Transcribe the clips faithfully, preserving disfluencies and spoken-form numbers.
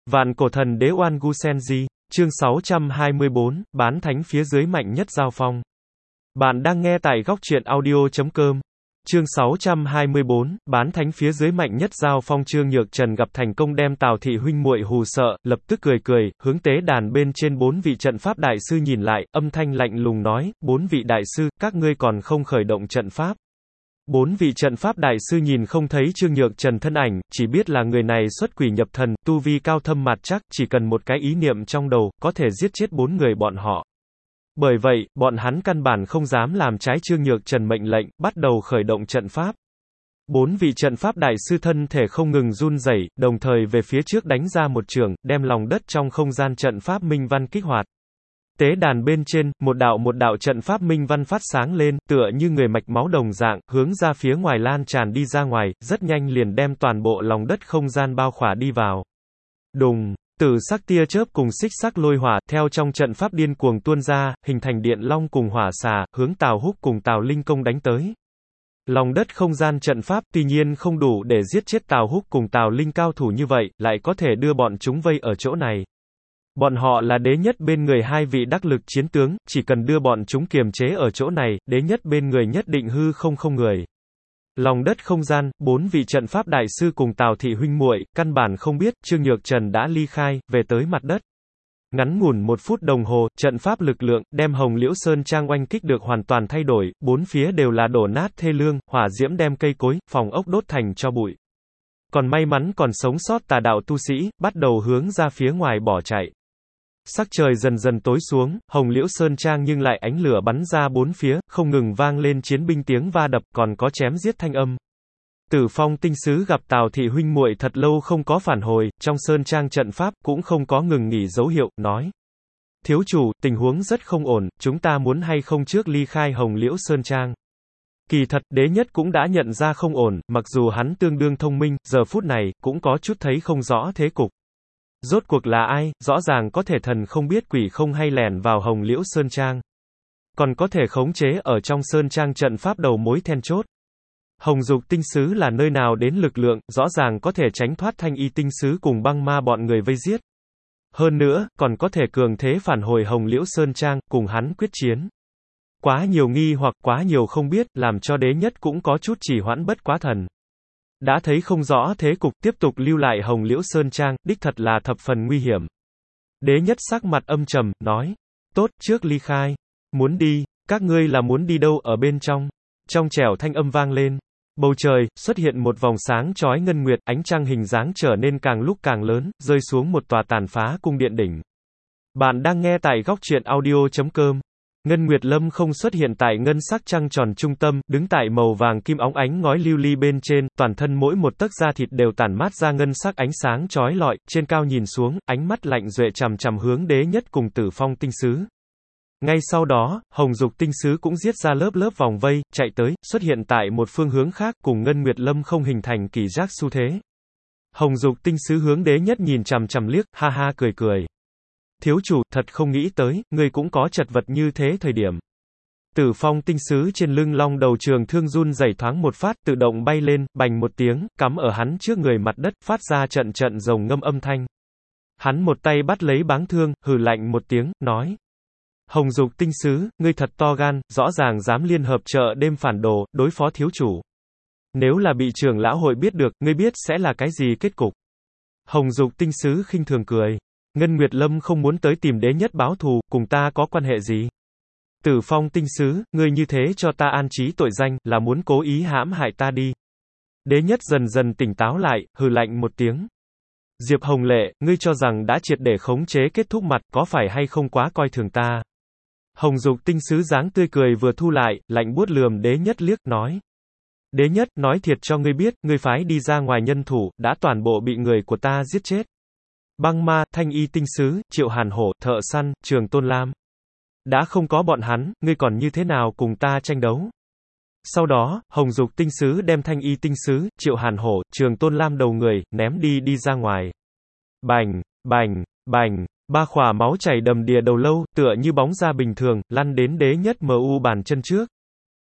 Vạn cổ thần đế Oan Gu Senji, chương sáu trăm hai mươi bốn, bán thánh phía dưới mạnh nhất giao phong. Bạn đang nghe tại góc truyện audio chấm com. Chương sáu trăm hai mươi bốn, bán thánh phía dưới mạnh nhất giao phong. Trương Nhược Trần gặp thành công đem Tào thị huynh muội hù sợ, lập tức cười cười, hướng tế đàn bên trên bốn vị trận pháp đại sư nhìn lại, âm thanh lạnh lùng nói, bốn vị đại sư, các ngươi còn không khởi động trận pháp. Bốn vị trận pháp đại sư nhìn không thấy Trương Nhược Trần thân ảnh, chỉ biết là người này xuất quỷ nhập thần, tu vi cao thâm mặt chắc, chỉ cần một cái ý niệm trong đầu, có thể giết chết bốn người bọn họ. Bởi vậy, bọn hắn căn bản không dám làm trái Trương Nhược Trần mệnh lệnh, bắt đầu khởi động trận pháp. Bốn vị trận pháp đại sư thân thể không ngừng run rẩy, đồng thời về phía trước đánh ra một trường, đem lòng đất trong không gian trận pháp minh văn kích hoạt. Tế đàn bên trên, một đạo một đạo trận pháp minh văn phát sáng lên, tựa như người mạch máu đồng dạng, hướng ra phía ngoài lan tràn đi ra ngoài, rất nhanh liền đem toàn bộ lòng đất không gian bao khỏa đi vào. Đùng, tử sắc tia chớp cùng xích sắc lôi hỏa, theo trong trận pháp điên cuồng tuôn ra, hình thành điện long cùng hỏa xà, hướng Tào Húc cùng Tào Linh công đánh tới. Lòng đất không gian trận pháp tuy nhiên không đủ để giết chết Tào Húc cùng Tào Linh cao thủ như vậy, lại có thể đưa bọn chúng vây ở chỗ này. Bọn họ là đế nhất bên người hai vị đắc lực chiến tướng, chỉ cần đưa bọn chúng kiềm chế ở chỗ này, đế nhất bên người nhất định hư không không người. Lòng đất không gian, bốn vị trận pháp đại sư cùng Tào thị huynh muội, căn bản không biết, Trương Nhược Trần đã ly khai, về tới mặt đất. Ngắn ngủn một phút đồng hồ, trận pháp lực lượng, đem Hồng Liễu Sơn Trang oanh kích được hoàn toàn thay đổi, bốn phía đều là đổ nát thê lương, hỏa diễm đem cây cối, phòng ốc đốt thành tro bụi. Còn may mắn còn sống sót tà đạo tu sĩ, bắt đầu hướng ra phía ngoài bỏ chạy. Sắc trời dần dần tối xuống, Hồng Liễu Sơn Trang nhưng lại ánh lửa bắn ra bốn phía, không ngừng vang lên chiến binh tiếng va đập, còn có chém giết thanh âm. Tử Phong tinh sứ gặp Tào thị huynh muội thật lâu không có phản hồi, trong Sơn Trang trận pháp cũng không có ngừng nghỉ dấu hiệu, nói: thiếu chủ, tình huống rất không ổn, chúng ta muốn hay không trước ly khai Hồng Liễu Sơn Trang. Kỳ thật, đế nhất cũng đã nhận ra không ổn, mặc dù hắn tương đương thông minh, giờ phút này, cũng có chút thấy không rõ thế cục. Rốt cuộc là ai, rõ ràng có thể thần không biết quỷ không hay lẻn vào Hồng Liễu Sơn Trang. Còn có thể khống chế ở trong Sơn Trang trận pháp đầu mối then chốt. Hồng Dục tinh sứ là nơi nào đến lực lượng, rõ ràng có thể tránh thoát Thanh Y tinh sứ cùng băng ma bọn người vây giết. Hơn nữa, còn có thể cường thế phản hồi Hồng Liễu Sơn Trang, cùng hắn quyết chiến. Quá nhiều nghi hoặc quá nhiều không biết, làm cho đế nhất cũng có chút trì hoãn bất quá thần. Đã thấy không rõ thế cục, tiếp tục lưu lại Hồng Liễu Sơn Trang, đích thật là thập phần nguy hiểm. Đế nhất sắc mặt âm trầm, nói: tốt, trước ly khai. Muốn đi, các ngươi là muốn đi đâu ở bên trong? Trong trẻo thanh âm vang lên. Bầu trời, xuất hiện một vòng sáng chói ngân nguyệt, ánh trăng hình dáng trở nên càng lúc càng lớn, rơi xuống một tòa tàn phá cung điện đỉnh. Bạn đang nghe tại góc truyện audio chấm com. Ngân Nguyệt Lâm không xuất hiện tại ngân sắc trăng tròn trung tâm, đứng tại màu vàng kim óng ánh ngói lưu ly bên trên, toàn thân mỗi một tấc da thịt đều tản mát ra ngân sắc ánh sáng chói lọi, trên cao nhìn xuống, ánh mắt lạnh duệ chằm chằm hướng đế nhất cùng Tử Phong tinh sứ. Ngay sau đó, Hồng Dục tinh sứ cũng giết ra lớp lớp vòng vây, chạy tới, xuất hiện tại một phương hướng khác, cùng Ngân Nguyệt Lâm không hình thành kỳ giác xu thế. Hồng Dục tinh sứ hướng đế nhất nhìn chằm chằm liếc, ha ha cười cười. Thiếu chủ, thật không nghĩ tới, ngươi cũng có chật vật như thế thời điểm. Tử Phong tinh sứ trên lưng long đầu trường thương run rẩy thoáng một phát, tự động bay lên, bành một tiếng, cắm ở hắn trước người mặt đất, phát ra trận trận rồng ngâm âm thanh. Hắn một tay bắt lấy báng thương, hừ lạnh một tiếng, nói: Hồng Dục tinh sứ, ngươi thật to gan, rõ ràng dám liên hợp chợ đêm phản đồ, đối phó thiếu chủ. Nếu là bị trưởng lão hội biết được, ngươi biết sẽ là cái gì kết cục? Hồng Dục tinh sứ khinh thường cười. Ngân Nguyệt Lâm không muốn tới tìm đế nhất báo thù, cùng ta có quan hệ gì? Tử Phong tinh sứ, ngươi như thế cho ta an trí tội danh, là muốn cố ý hãm hại ta đi. Đế nhất dần dần tỉnh táo lại, hừ lạnh một tiếng. Diệp Hồng Lệ, ngươi cho rằng đã triệt để khống chế kết thúc mặt, có phải hay không quá coi thường ta? Hồng Dục tinh sứ dáng tươi cười vừa thu lại, lạnh buốt lườm đế nhất liếc, nói. Đế nhất, nói thiệt cho ngươi biết, ngươi phái đi ra ngoài nhân thủ, đã toàn bộ bị người của ta giết chết. Băng ma, Thanh Y tinh sứ, Triệu Hàn Hổ, Thợ Săn, Trường Tôn Lam. Đã không có bọn hắn, ngươi còn như thế nào cùng ta tranh đấu? Sau đó, Hồng Dục tinh sứ đem Thanh Y tinh sứ, Triệu Hàn Hổ, Trường Tôn Lam đầu người, ném đi đi ra ngoài. Bành, bành, bành, ba khỏa máu chảy đầm đìa đầu lâu, tựa như bóng ra bình thường, lăn đến đế nhất mờ u bàn chân trước.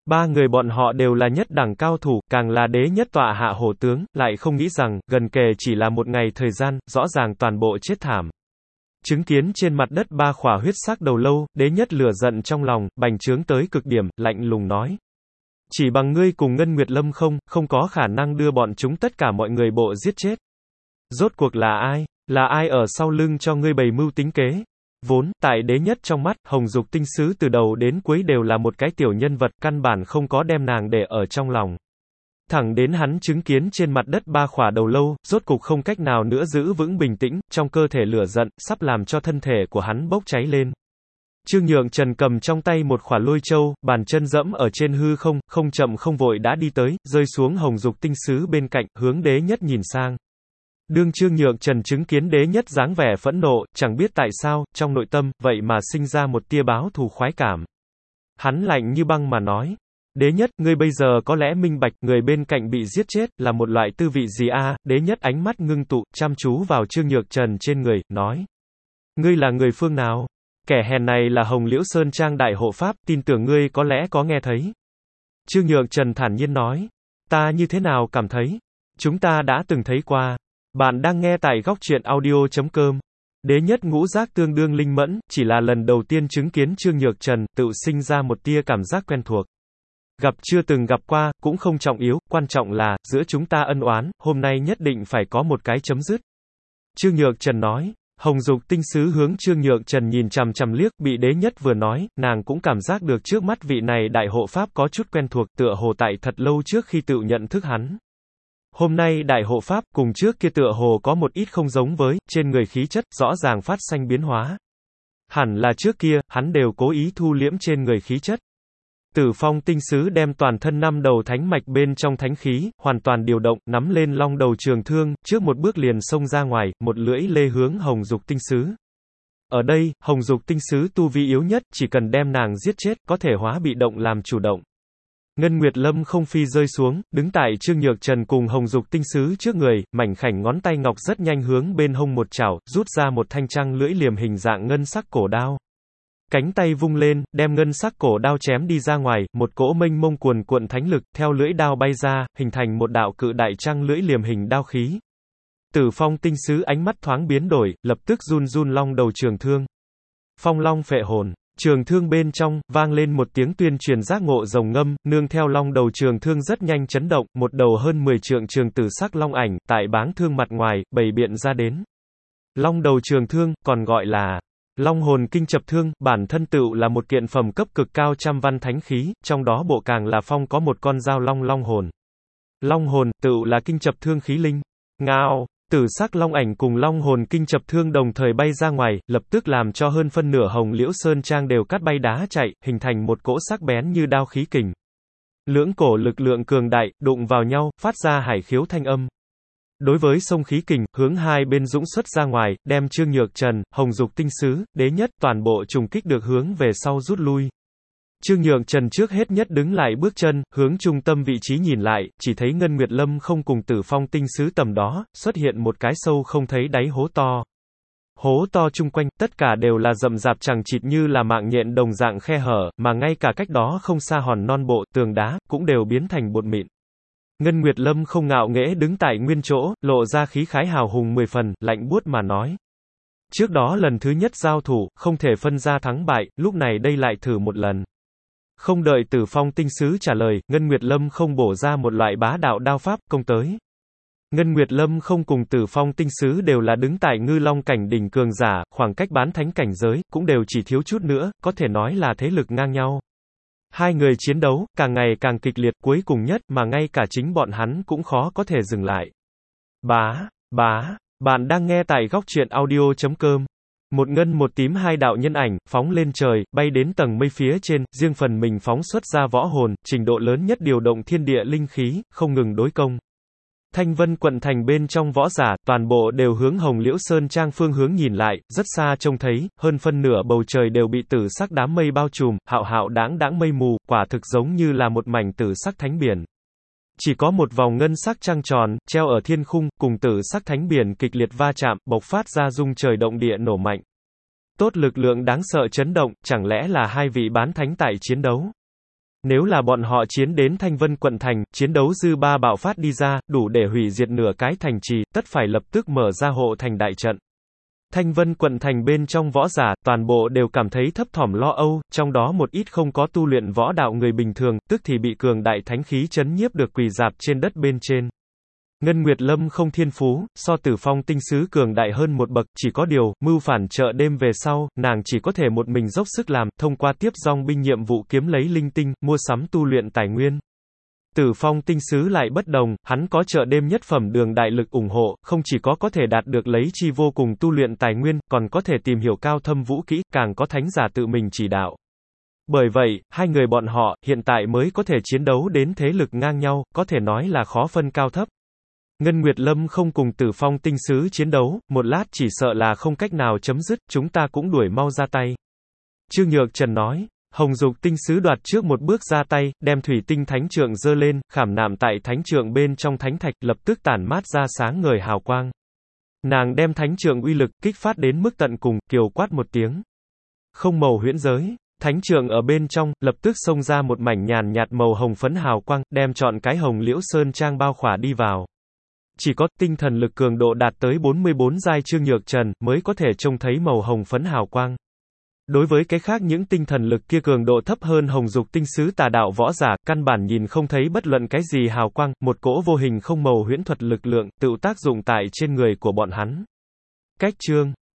Ba người bọn họ đều là nhất đẳng cao thủ, càng là đế nhất tọa hạ hổ tướng, lại không nghĩ rằng, gần kề chỉ là một ngày thời gian, rõ ràng toàn bộ chết thảm. Chứng kiến trên mặt đất ba khỏa huyết sắc đầu lâu, đế nhất lửa giận trong lòng, bành trướng tới cực điểm, lạnh lùng nói. Chỉ bằng ngươi cùng Ngân Nguyệt Lâm không, không có khả năng đưa bọn chúng tất cả mọi người bộ giết chết. Rốt cuộc là ai? Là ai ở sau lưng cho ngươi bày mưu tính kế? Vốn, tại đế nhất trong mắt, Hồng Dục Tinh Sứ từ đầu đến cuối đều là một cái tiểu nhân vật, căn bản không có đem nàng để ở trong lòng. Thẳng đến hắn chứng kiến trên mặt đất ba khỏa đầu lâu, rốt cục không cách nào nữa giữ vững bình tĩnh, trong cơ thể lửa giận, sắp làm cho thân thể của hắn bốc cháy lên. Trương Nhượng Trần cầm trong tay một khỏa lôi châu, bàn chân dẫm ở trên hư không, không chậm không vội đã đi tới, rơi xuống Hồng Dục Tinh Sứ bên cạnh, hướng đế nhất nhìn sang. Đương Trương Nhượng Trần chứng kiến đế nhất dáng vẻ phẫn nộ, chẳng biết tại sao, trong nội tâm, vậy mà sinh ra một tia báo thù khoái cảm. Hắn lạnh như băng mà nói. Đế nhất, ngươi bây giờ có lẽ minh bạch, người bên cạnh bị giết chết, là một loại tư vị gì a? À? Đế nhất ánh mắt ngưng tụ, chăm chú vào Trương Nhược Trần trên người, nói. Ngươi là người phương nào? Kẻ hèn này là Hồng Liễu Sơn Trang đại hộ pháp, tin tưởng ngươi có lẽ có nghe thấy. Trương Nhược Trần thản nhiên nói. Ta như thế nào cảm thấy? Chúng ta đã từng thấy qua. Bạn đang nghe tại góc truyện audio chấm com. Đế nhất ngũ giác tương đương linh mẫn, chỉ là lần đầu tiên chứng kiến Trương Nhược Trần, tự sinh ra một tia cảm giác quen thuộc. Gặp chưa từng gặp qua, cũng không trọng yếu, quan trọng là, giữa chúng ta ân oán, hôm nay nhất định phải có một cái chấm dứt. Trương Nhược Trần nói. Hồng Dục Tinh Sứ hướng Trương Nhược Trần nhìn chằm chằm liếc, bị đế nhất vừa nói, nàng cũng cảm giác được trước mắt vị này đại hộ pháp có chút quen thuộc, tựa hồ tại thật lâu trước khi tự nhận thức hắn. Hôm nay đại hộ pháp, cùng trước kia tựa hồ có một ít không giống với, trên người khí chất, rõ ràng phát sinh biến hóa. Hẳn là trước kia, hắn đều cố ý thu liễm trên người khí chất. Tử Phong Tinh Sứ đem toàn thân năm đầu thánh mạch bên trong thánh khí, hoàn toàn điều động, nắm lên long đầu trường thương, trước một bước liền xông ra ngoài, một lưỡi lê hướng Hồng Dục Tinh Sứ. Ở đây, Hồng Dục Tinh Sứ tu vi yếu nhất, chỉ cần đem nàng giết chết, có thể hóa bị động làm chủ động. Ngân Nguyệt Lâm không phi rơi xuống, đứng tại Trương Nhược Trần cùng Hồng Dục Tinh Sứ trước người, mảnh khảnh ngón tay ngọc rất nhanh hướng bên hông một chảo, rút ra một thanh trăng lưỡi liềm hình dạng ngân sắc cổ đao. Cánh tay vung lên, đem ngân sắc cổ đao chém đi ra ngoài, một cỗ mênh mông cuồn cuộn thánh lực, theo lưỡi đao bay ra, hình thành một đạo cự đại trăng lưỡi liềm hình đao khí. Tử Phong Tinh Sứ ánh mắt thoáng biến đổi, lập tức run run long đầu trường thương. Phong long phệ hồn. Trường thương bên trong, vang lên một tiếng tuyên truyền giác ngộ rồng ngâm, nương theo long đầu trường thương rất nhanh chấn động, một đầu hơn mười trượng trường tử sắc long ảnh, tại báng thương mặt ngoài, bày biện ra đến. Long đầu trường thương, còn gọi là Long hồn kinh chập thương, bản thân tựu là một kiện phẩm cấp cực cao trăm văn thánh khí, trong đó bộ càng là phong có một con dao long long hồn. Long hồn, tựu là kinh chập thương khí linh. Ngao, tử sắc long ảnh cùng long hồn kinh chập thương đồng thời bay ra ngoài, lập tức làm cho hơn phân nửa Hồng Liễu Sơn Trang đều cắt bay đá chạy, hình thành một cỗ sắc bén như đao khí kình. Lưỡng cổ lực lượng cường đại, đụng vào nhau, phát ra hải khiếu thanh âm. Đối với sông khí kình, hướng hai bên dũng xuất ra ngoài, đem Trương Nhược Trần, Hồng Dục Tinh Sứ, đế nhất, toàn bộ trùng kích được hướng về sau rút lui. Trương Nhược Trần trước hết nhất đứng lại bước chân, hướng trung tâm vị trí nhìn lại, chỉ thấy Ngân Nguyệt Lâm không cùng Tử Phong Tinh Sứ tầm đó, xuất hiện một cái sâu không thấy đáy hố to. Hố to chung quanh, tất cả đều là rậm rạp chằng chịt như là mạng nhện đồng dạng khe hở, mà ngay cả cách đó không xa hòn non bộ, tường đá, cũng đều biến thành bột mịn. Ngân Nguyệt Lâm không ngạo nghễ đứng tại nguyên chỗ, lộ ra khí khái hào hùng mười phần, lạnh buốt mà nói. Trước đó lần thứ nhất giao thủ, không thể phân ra thắng bại, lúc này đây lại thử một lần. Không đợi Tử Phong Tinh Sứ trả lời, Ngân Nguyệt Lâm không bổ ra một loại bá đạo đao pháp, công tới. Ngân Nguyệt Lâm không cùng Tử Phong Tinh Sứ đều là đứng tại ngư long cảnh đỉnh cường giả, khoảng cách bán thánh cảnh giới, cũng đều chỉ thiếu chút nữa, có thể nói là thế lực ngang nhau. Hai người chiến đấu, càng ngày càng kịch liệt, cuối cùng nhất, mà ngay cả chính bọn hắn cũng khó có thể dừng lại. Bá, bá, bạn đang nghe tại góc truyện audio chấm com. Một ngân một tím hai đạo nhân ảnh, phóng lên trời, bay đến tầng mây phía trên, riêng phần mình phóng xuất ra võ hồn, trình độ lớn nhất điều động thiên địa linh khí, không ngừng đối công. Thanh Vân quận thành bên trong võ giả, toàn bộ đều hướng Hồng Liễu Sơn Trang phương hướng nhìn lại, rất xa trông thấy, hơn phân nửa bầu trời đều bị tử sắc đám mây bao trùm, hạo hạo đãng đãng mây mù, quả thực giống như là một mảnh tử sắc thánh biển. Chỉ có một vòng ngân sắc trăng tròn, treo ở thiên khung, cùng tử sắc thánh biển kịch liệt va chạm, bộc phát ra rung trời động địa nổ mạnh. Tốt lực lượng đáng sợ chấn động, chẳng lẽ là hai vị bán thánh tại chiến đấu? Nếu là bọn họ chiến đến Thanh Vân quận thành, chiến đấu dư ba bạo phát đi ra, đủ để hủy diệt nửa cái thành trì, tất phải lập tức mở ra hộ thành đại trận. Thanh Vân quận thành bên trong võ giả, toàn bộ đều cảm thấy thấp thỏm lo âu, trong đó một ít không có tu luyện võ đạo người bình thường, tức thì bị cường đại thánh khí chấn nhiếp được quỳ dạp trên đất bên trên. Ngân Nguyệt Lâm không thiên phú, so Tử Phong tinh sứ cường đại hơn một bậc, chỉ có điều, mưu phản chợ đêm về sau, nàng chỉ có thể một mình dốc sức làm, thông qua tiếp dòng binh nhiệm vụ kiếm lấy linh tinh, mua sắm tu luyện tài nguyên. Tử Phong tinh sứ lại bất đồng, hắn có chợ đêm nhất phẩm đường đại lực ủng hộ, không chỉ có có thể đạt được lấy chi vô cùng tu luyện tài nguyên, còn có thể tìm hiểu cao thâm vũ kỹ, càng có thánh giả tự mình chỉ đạo. Bởi vậy, hai người bọn họ, hiện tại mới có thể chiến đấu đến thế lực ngang nhau, có thể nói là khó phân cao thấp. Ngân Nguyệt Lâm không cùng Tử Phong tinh sứ chiến đấu, một lát chỉ sợ là không cách nào chấm dứt, chúng ta cũng đuổi mau ra tay. Trương Nhược Trần nói, Hồng Dục tinh sứ đoạt trước một bước ra tay, đem thủy tinh thánh trượng giơ lên, khảm nạm tại thánh trượng bên trong thánh thạch, lập tức tản mát ra sáng ngời hào quang. Nàng đem thánh trượng uy lực, kích phát đến mức tận cùng, kiều quát một tiếng. Không màu huyễn giới. Thánh trượng ở bên trong, lập tức xông ra một mảnh nhàn nhạt màu hồng phấn hào quang, đem trọn cái Hồng Liễu Sơn Trang bao khỏa đi vào. Chỉ có tinh thần lực cường độ đạt tới bốn mươi bốn giai Trương Nhược Trần, mới có thể trông thấy màu hồng phấn hào quang. Đối với cái khác những tinh thần lực kia cường độ thấp hơn Hồng Dục tinh sứ tà đạo võ giả, căn bản nhìn không thấy bất luận cái gì hào quang, một cỗ vô hình không màu huyễn thuật lực lượng, tự tác dụng tại trên người của bọn hắn. Cách chương